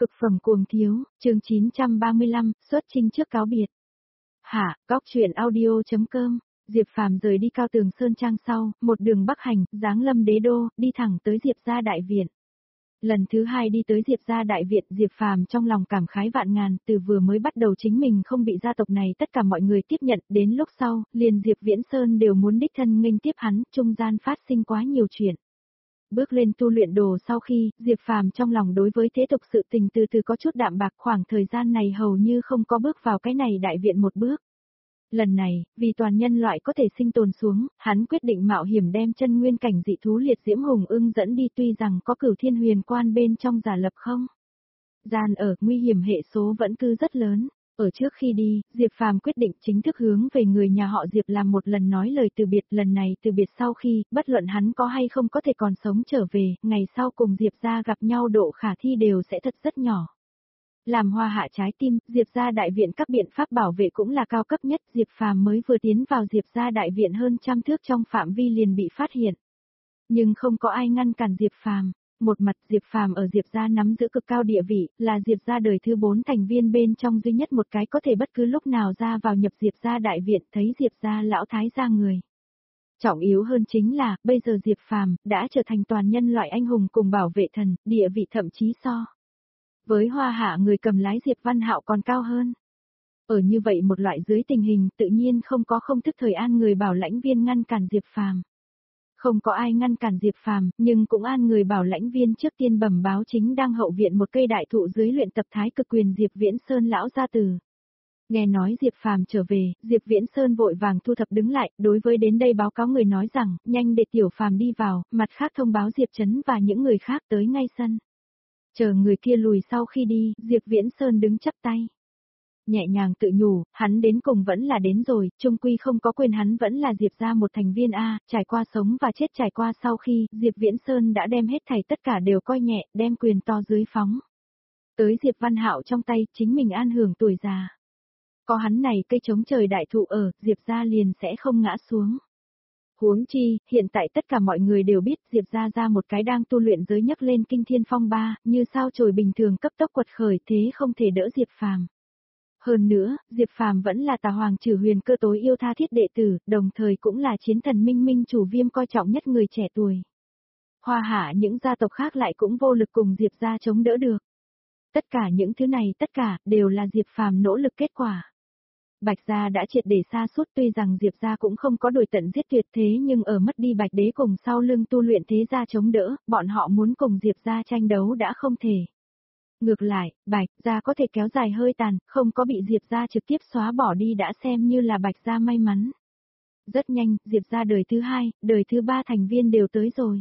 Cực phẩm cuồng thiếu, chương 935, xuất chinh trước cáo biệt. Góc truyện audio.com, Diệp Phàm rời đi Cao Tường Sơn Trang sau, một đường bắc hành, giáng lâm đế đô, đi thẳng tới Diệp gia đại viện. Lần thứ hai đi tới Diệp gia đại viện, Diệp Phàm trong lòng cảm khái vạn ngàn, từ vừa mới bắt đầu chính mình không bị gia tộc này tất cả mọi người tiếp nhận, đến lúc sau, liền Diệp Viễn Sơn đều muốn đích thân nghênh tiếp hắn, trung gian phát sinh quá nhiều chuyện. Bước lên tu luyện đồ sau khi, Diệp Phàm trong lòng đối với thế tục sự tình từ từ có chút đạm bạc, khoảng thời gian này hầu như không có bước vào cái này đại viện một bước. Lần này, vì toàn nhân loại có thể sinh tồn xuống, hắn quyết định mạo hiểm đem chân nguyên cảnh dị thú liệt diễm hùng ưng dẫn đi, tuy rằng có Cửu Thiên Huyền Quan bên trong giả lập không gian ở, nguy hiểm hệ số vẫn cứ rất lớn. Ở trước khi đi, Diệp Phàm quyết định chính thức hướng về người nhà họ Diệp làm một lần nói lời từ biệt, lần này từ biệt sau khi, bất luận hắn có hay không có thể còn sống trở về, ngày sau cùng Diệp gia gặp nhau độ khả thi đều sẽ thật rất nhỏ. Làm hoa hạ trái tim, Diệp gia đại viện các biện pháp bảo vệ cũng là cao cấp nhất, Diệp Phàm mới vừa tiến vào Diệp gia đại viện hơn trăm thước trong phạm vi liền bị phát hiện. Nhưng không có ai ngăn cản Diệp Phàm. Một mặt Diệp Phàm ở Diệp gia nắm giữ cực cao địa vị, là Diệp gia đời thứ 4 thành viên bên trong duy nhất một cái có thể bất cứ lúc nào ra vào nhập Diệp gia đại viện, thấy Diệp gia lão thái gia người. Trọng yếu hơn chính là, bây giờ Diệp Phàm đã trở thành toàn nhân loại anh hùng cùng bảo vệ thần, địa vị thậm chí so với hoa hạ người cầm lái Diệp Văn Hạo còn cao hơn. Ở như vậy một loại dưới tình hình, tự nhiên không thức thời an người bảo lãnh viên ngăn cản Diệp Phàm. Không có ai ngăn cản Diệp Phàm, nhưng cũng an người bảo lãnh viên trước tiên bẩm báo chính đang hậu viện một cây đại thụ dưới luyện tập thái cực quyền Diệp Viễn Sơn lão gia tử. Nghe nói Diệp Phàm trở về, Diệp Viễn Sơn vội vàng thu thập đứng lại, đối với đến đây báo cáo người nói rằng, nhanh để tiểu Phàm đi vào, mặt khác thông báo Diệp Trấn và những người khác tới ngay sân. Chờ người kia lùi sau khi đi, Diệp Viễn Sơn đứng chắp tay. Nhẹ nhàng tự nhủ, hắn đến cùng vẫn là đến rồi, chung quy không có quên hắn vẫn là Diệp gia một thành viên A, trải qua sống và chết trải qua sau khi, Diệp Viễn Sơn đã đem hết thảy tất cả đều coi nhẹ, đem quyền to dưới phóng. Tới Diệp Văn Hạo trong tay, chính mình an hưởng tuổi già. Có hắn này cây chống trời đại thụ ở, Diệp gia liền sẽ không ngã xuống. Huống chi, hiện tại tất cả mọi người đều biết Diệp gia ra một cái đang tu luyện giới nhấc lên kinh thiên phong ba, như sao chổi bình thường cấp tốc quật khởi, thế không thể đỡ Diệp Phàm. Hơn nữa, Diệp Phàm vẫn là Tà Hoàng Chử Huyền Cơ tối yêu tha thiết đệ tử, đồng thời cũng là chiến thần Minh Minh chủ Viêm coi trọng nhất người trẻ tuổi. Hoa hạ những gia tộc khác lại cũng vô lực cùng Diệp gia chống đỡ được. Tất cả những thứ này tất cả đều là Diệp Phàm nỗ lực kết quả. Bạch gia đã triệt để sa sút, tuy rằng Diệp gia cũng không có đuổi tận giết tuyệt, thế nhưng ở mất đi Bạch đế cùng sau lưng tu luyện thế gia chống đỡ, bọn họ muốn cùng Diệp gia tranh đấu đã không thể. Ngược lại, Bạch gia có thể kéo dài hơi tàn, không có bị Diệp gia trực tiếp xóa bỏ đi đã xem như là Bạch gia may mắn. Rất nhanh, Diệp gia đời thứ 2, đời thứ 3 thành viên đều tới rồi.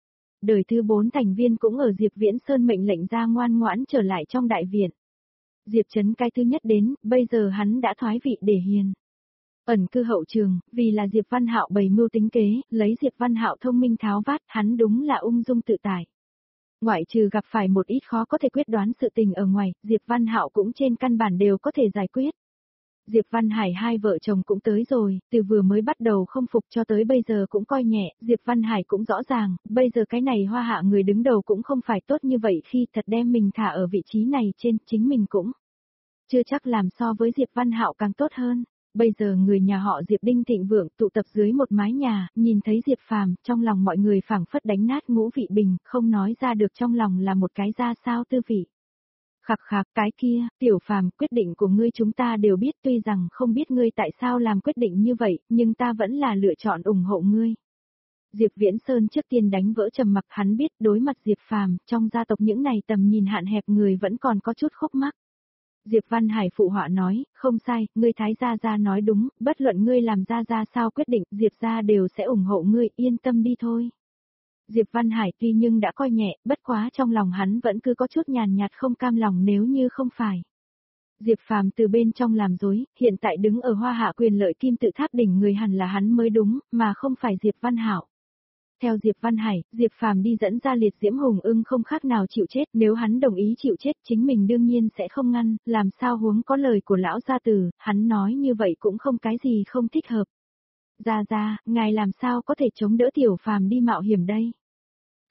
Đời thứ 4 thành viên cũng ở Diệp Viễn Sơn mệnh lệnh ra ngoan ngoãn trở lại trong đại viện. Diệp Trấn cái thứ nhất đến, bây giờ hắn đã thoái vị để hiền. Ẩn cư hậu trường, vì là Diệp Văn Hạo bày mưu tính kế, lấy Diệp Văn Hạo thông minh tháo vát, hắn đúng là ung dung tự tại. Ngoại trừ gặp phải một ít khó có thể quyết đoán sự tình ở ngoài, Diệp Văn Hạo cũng trên căn bản đều có thể giải quyết. Diệp Văn Hải hai vợ chồng cũng tới rồi, từ vừa mới bắt đầu không phục cho tới bây giờ cũng coi nhẹ, Diệp Văn Hải cũng rõ ràng, bây giờ cái này hoa hạ người đứng đầu cũng không phải tốt như vậy, khi thật đem mình thả ở vị trí này trên, chính mình cũng chưa chắc làm so với Diệp Văn Hạo càng tốt hơn. Bây giờ người nhà họ Diệp Đinh thịnh vượng tụ tập dưới một mái nhà, nhìn thấy Diệp Phàm, trong lòng mọi người phảng phất đánh nát ngũ vị bình, không nói ra được trong lòng là một cái ra sao tư vị. Khặc khặc, cái kia, tiểu Phàm, quyết định của ngươi chúng ta đều biết, tuy rằng không biết ngươi tại sao làm quyết định như vậy, nhưng ta vẫn là lựa chọn ủng hộ ngươi. Diệp Viễn Sơn trước tiên đánh vỡ trầm mặc, hắn biết đối mặt Diệp Phàm, trong gia tộc những này tầm nhìn hạn hẹp người vẫn còn có chút khúc mắc. Diệp Văn Hải phụ họa nói, không sai, ngươi Thái gia nói đúng, bất luận ngươi làm ra sao quyết định, Diệp gia đều sẽ ủng hộ ngươi, yên tâm đi thôi. Diệp Văn Hải tuy nhưng đã coi nhẹ, bất quá trong lòng hắn vẫn cứ có chút nhàn nhạt không cam lòng nếu như không phải. Diệp Phàm từ bên trong làm dối, hiện tại đứng ở hoa hạ quyền lợi kim tự tháp đỉnh người hẳn là hắn mới đúng, mà không phải Diệp Văn Hạo. Theo Diệp Văn Hải, Diệp Phàm đi dẫn ra liệt diễm hùng ưng không khác nào chịu chết, nếu hắn đồng ý chịu chết chính mình đương nhiên sẽ không ngăn, làm sao huống có lời của lão gia tử, hắn nói như vậy cũng không cái gì không thích hợp. Ra, ngài làm sao có thể chống đỡ tiểu Phàm đi mạo hiểm đây?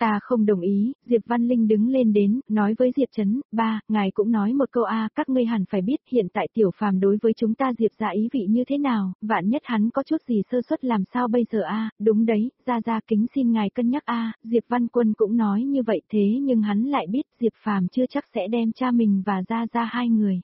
Ta không đồng ý, Diệp Văn Linh đứng lên đến, nói với Diệp Trấn, ba, ngài cũng nói một câu các ngươi hẳn phải biết hiện tại tiểu phàm đối với chúng ta Diệp gia ý vị như thế nào, vạn nhất hắn có chút gì sơ suất làm sao bây giờ đúng đấy, gia kính xin ngài cân nhắc Diệp Văn Quân cũng nói như vậy thế nhưng hắn lại biết Diệp Phàm chưa chắc sẽ đem cha mình và gia hai người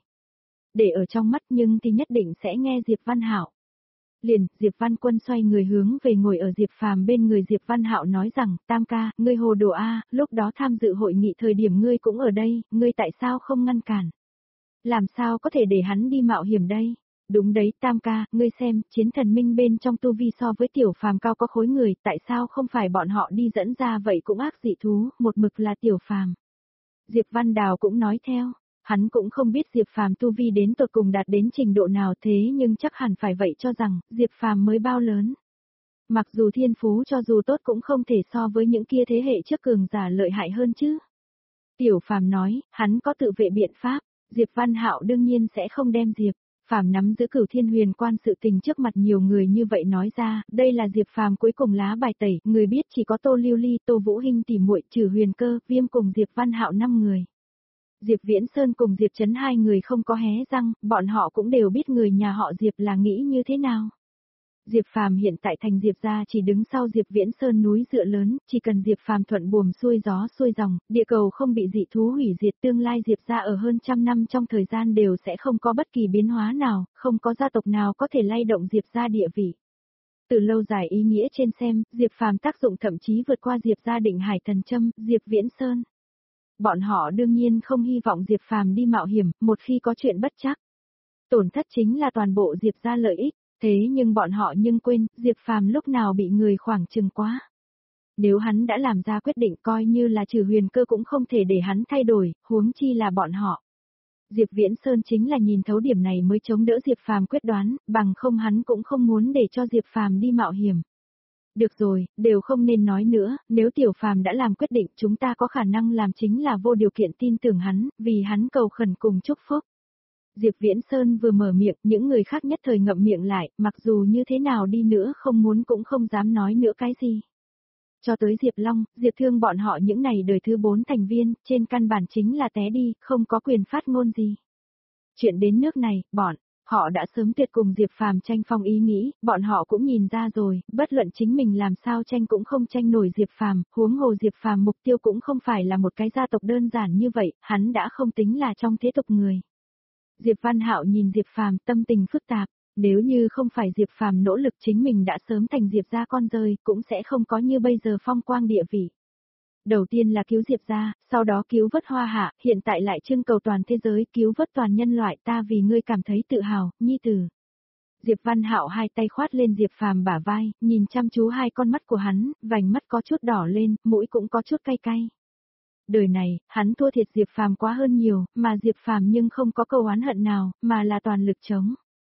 để ở trong mắt nhưng thì nhất định sẽ nghe Diệp Văn Hạo. Liền, Diệp Văn Quân xoay người hướng về ngồi ở Diệp Phàm bên người Diệp Văn Hạo nói rằng, Tam ca, ngươi hồ đồ lúc đó tham dự hội nghị thời điểm ngươi cũng ở đây, ngươi tại sao không ngăn cản? Làm sao có thể để hắn đi mạo hiểm đây? Đúng đấy, Tam ca, ngươi xem, chiến thần minh bên trong tu vi so với tiểu phàm cao có khối người, tại sao không phải bọn họ đi dẫn ra vậy cũng ác dị thú, một mực là tiểu phàm. Diệp Văn Đào cũng nói theo. Hắn cũng không biết Diệp Phàm tu vi đến tột cùng đạt đến trình độ nào thế nhưng chắc hẳn phải vậy cho rằng Diệp Phàm mới bao lớn. Mặc dù thiên phú cho dù tốt cũng không thể so với những kia thế hệ trước cường giả lợi hại hơn chứ. Tiểu Phàm nói, hắn có tự vệ biện pháp, Diệp Văn Hạo đương nhiên sẽ không đem Diệp Phàm nắm giữ Cửu Thiên Huyền Quan sự tình trước mặt nhiều người như vậy nói ra, đây là Diệp Phàm cuối cùng lá bài tẩy, người biết chỉ có Tô Lưu Ly, Tô Vũ Hinh tỉ muội trừ Huyền Cơ, Viêm cùng Diệp Văn Hạo 5 người. Diệp Viễn Sơn cùng Diệp Trấn hai người không có hé răng, bọn họ cũng đều biết người nhà họ Diệp là nghĩ như thế nào. Diệp Phàm hiện tại thành Diệp gia chỉ đứng sau Diệp Viễn Sơn núi dựa lớn, chỉ cần Diệp Phàm thuận buồm xuôi gió xuôi dòng, địa cầu không bị dị thú hủy diệt, tương lai Diệp gia ở hơn trăm năm trong thời gian đều sẽ không có bất kỳ biến hóa nào, không có gia tộc nào có thể lay động Diệp gia địa vị. Từ lâu dài ý nghĩa trên xem, Diệp Phàm tác dụng thậm chí vượt qua Diệp gia Định Hải Thần Châm, Diệp Viễn Sơn. Bọn họ đương nhiên không hy vọng Diệp Phàm đi mạo hiểm, một khi có chuyện bất trắc. Tổn thất chính là toàn bộ Diệp gia lợi ích, thế nhưng bọn họ quên, Diệp Phàm lúc nào bị người khoảng chừng quá. Nếu hắn đã làm ra quyết định coi như là trừ Huyền Cơ cũng không thể để hắn thay đổi, huống chi là bọn họ. Diệp Viễn Sơn chính là nhìn thấu điểm này mới chống đỡ Diệp Phàm quyết đoán, bằng không hắn cũng không muốn để cho Diệp Phàm đi mạo hiểm. Được rồi, đều không nên nói nữa, nếu Tiểu Phàm đã làm quyết định chúng ta có khả năng làm chính là vô điều kiện tin tưởng hắn, vì hắn cầu khẩn cùng chúc phúc. Diệp Viễn Sơn vừa mở miệng, những người khác nhất thời ngậm miệng lại, mặc dù như thế nào đi nữa không muốn cũng không dám nói nữa cái gì. Cho tới Diệp Long, Diệp Thương bọn họ những này đời thứ 4 thành viên, trên căn bản chính là té đi, không có quyền phát ngôn gì. Chuyện đến nước này, họ đã sớm tuyệt cùng Diệp Phàm tranh phong ý nghĩ, bọn họ cũng nhìn ra rồi, bất luận chính mình làm sao tranh cũng không tranh nổi Diệp Phàm, huống hồ Diệp Phàm mục tiêu cũng không phải là một cái gia tộc đơn giản như vậy, hắn đã không tính là trong thế tục người. Diệp Văn Hạo nhìn Diệp Phàm tâm tình phức tạp, nếu như không phải Diệp Phàm nỗ lực chính mình đã sớm thành Diệp gia con rơi, cũng sẽ không có như bây giờ phong quang địa vị. Đầu tiên là cứu Diệp gia, sau đó cứu vớt Hoa Hạ, hiện tại lại trưng cầu toàn thế giới cứu vớt toàn nhân loại, ta vì ngươi cảm thấy tự hào, nhi tử. Diệp Văn Hạo hai tay khoát lên Diệp Phàm bả vai, nhìn chăm chú hai con mắt của hắn, vành mắt có chút đỏ lên, mũi cũng có chút cay cay. Đời này, hắn thua thiệt Diệp Phàm quá hơn nhiều, mà Diệp Phàm nhưng không có câu oán hận nào, mà là toàn lực chống.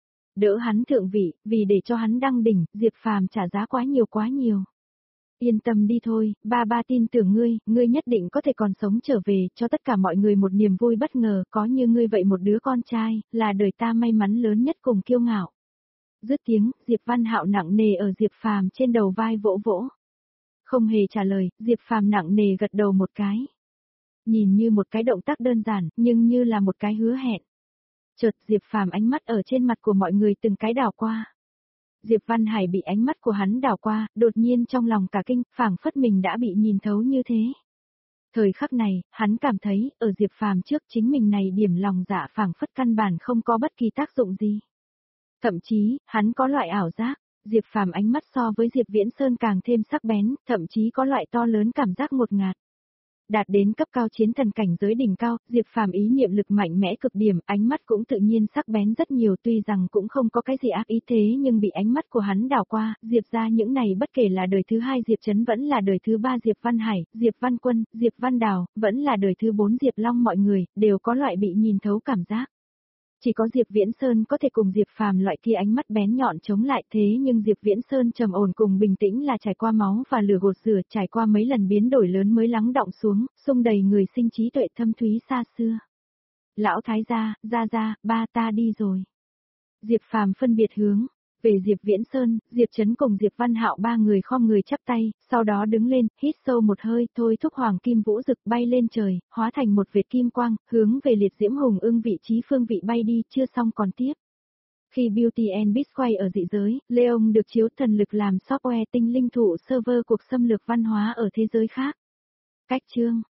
Đỡ hắn thượng vị, vì để cho hắn đăng đỉnh, Diệp Phàm trả giá quá nhiều. Yên tâm đi thôi, ba tin tưởng ngươi nhất định có thể còn sống trở về, cho tất cả mọi người một niềm vui bất ngờ, có như ngươi vậy một đứa con trai, là đời ta may mắn lớn nhất cùng kiêu ngạo. Dứt tiếng, Diệp Văn Hạo nặng nề ở Diệp Phàm trên đầu vai vỗ vỗ. Không hề trả lời, Diệp Phàm nặng nề gật đầu một cái. Nhìn như một cái động tác đơn giản, nhưng như là một cái hứa hẹn. Chợt Diệp Phàm ánh mắt ở trên mặt của mọi người từng cái đảo qua. Diệp Văn Hải bị ánh mắt của hắn đảo qua, đột nhiên trong lòng cả kinh, phảng phất mình đã bị nhìn thấu như thế. Thời khắc này, hắn cảm thấy, ở Diệp Phàm trước chính mình này điểm lòng dạ phảng phất căn bản không có bất kỳ tác dụng gì. Thậm chí, hắn có loại ảo giác, Diệp Phàm ánh mắt so với Diệp Viễn Sơn càng thêm sắc bén, thậm chí có loại to lớn cảm giác ngột ngạt. Đạt đến cấp cao chiến thần cảnh giới đỉnh cao, Diệp Phàm ý niệm lực mạnh mẽ cực điểm, ánh mắt cũng tự nhiên sắc bén rất nhiều, tuy rằng cũng không có cái gì ác ý thế nhưng bị ánh mắt của hắn đảo qua, Diệp ra những này bất kể là đời thứ 2 Diệp Trấn vẫn là đời thứ 3 Diệp Văn Hải, Diệp Văn Quân, Diệp Văn Đào, vẫn là đời thứ 4 Diệp Long, mọi người đều có loại bị nhìn thấu cảm giác. Chỉ có Diệp Viễn Sơn có thể cùng Diệp Phàm loại kia ánh mắt bén nhọn chống lại, thế nhưng Diệp Viễn Sơn trầm ổn cùng bình tĩnh là trải qua máu và lửa gột rửa, trải qua mấy lần biến đổi lớn mới lắng đọng xuống, xung đầy người sinh trí tuệ thâm thúy xa xưa. Lão thái gia, gia, ba ta đi rồi. Diệp Phàm phân biệt hướng Về Diệp Viễn Sơn, Diệp Trấn cùng Diệp Văn Hạo ba người khom người chắp tay, sau đó đứng lên, hít sâu một hơi, thôi thúc hoàng kim vũ rực bay lên trời, hóa thành một vệt kim quang, hướng về liệt diễm hùng ưng vị trí phương vị bay đi, chưa xong còn tiếp. Khi Beauty and Beast quay ở dị giới, Leon được chiếu thần lực làm software tinh linh thủ server cuộc xâm lược văn hóa ở thế giới khác. Cách chương